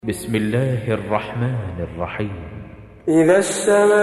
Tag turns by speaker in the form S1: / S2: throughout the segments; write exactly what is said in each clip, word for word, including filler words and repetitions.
S1: بسم الله الرحمن الرحيم.
S2: إذا السماء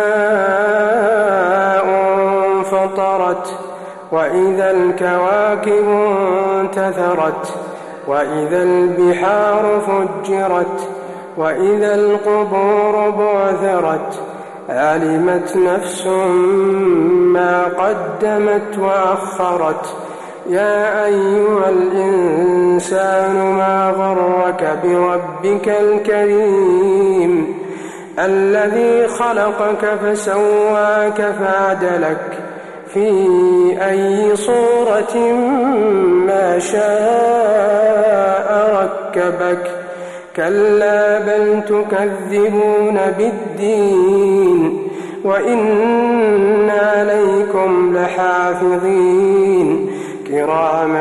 S2: انفطرت وإذا الكواكب انتثرت وإذا البحار فجرت وإذا القبور بعثرت علمت نفس ما قدمت وأخرت. يا أيها الإنسان ما غرك بربك الكريم الذي خلقك فسواك فعدلك في أي صورة ما شاء ركبك. كلا بل تكذبون بالدين وإن عليكم لحافظين كراما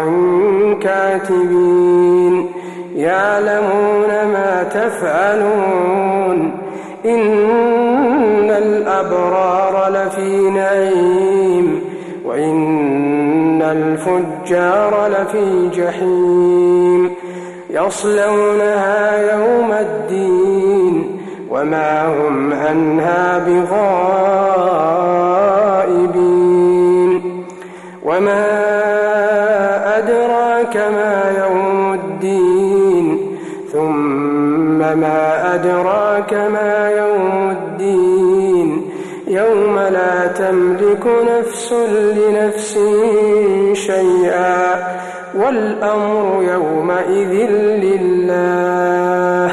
S2: كاتبين يعلمون ما تفعلون. إن الأبرار لفي نعيم وإن الفجار لفي جحيم يصلونها يوم الدين وما هم عنها بغائبين. وما أدراك ما يوم الدين ثم ما أدراك ما يوم الدين يوم لا تملك نفس لنفس شيئا والأمر يومئذ لله.